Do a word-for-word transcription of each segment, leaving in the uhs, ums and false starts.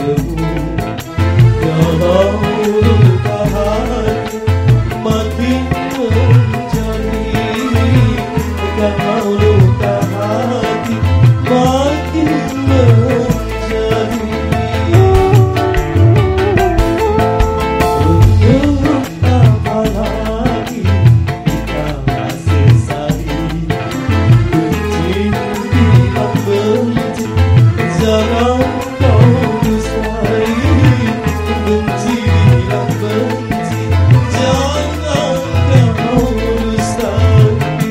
bertemu. Kalau luka hati makin menjadi, kalau luka hati makin menjadi. Untuk apa lagi kita masih saling benci bilang benci, jangan kau dustai. Benci bilang benci, jangan kau dustai.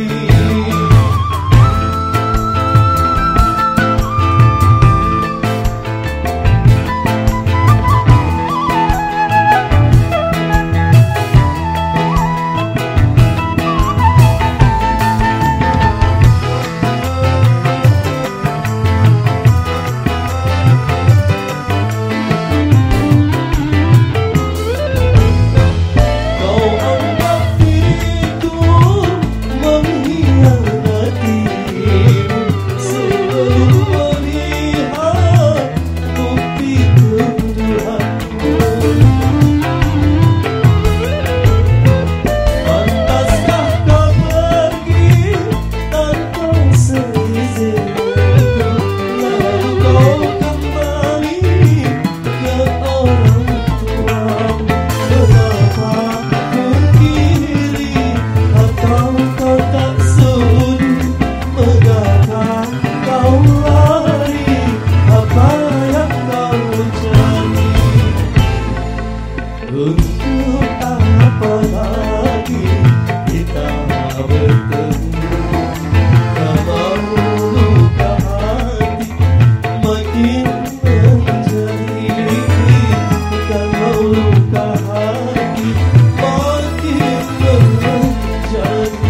Untuk apa lagi kita bertemu, kalau luka hati makin menjadi, kalau luka hati makin menjadi.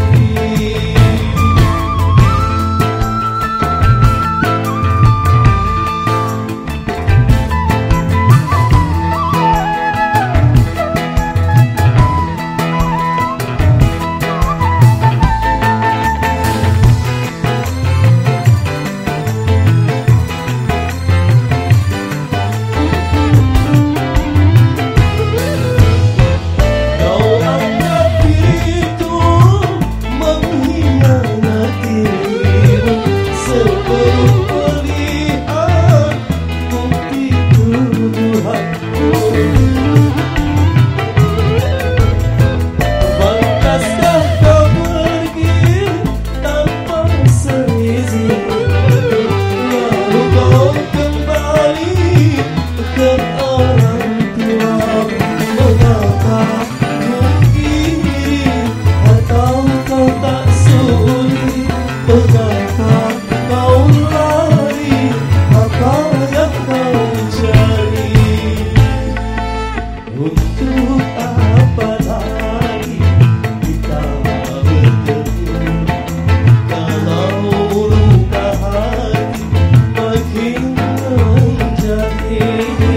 Untuk apa lagi kita bertemu, kalau luka hati makin menjadi.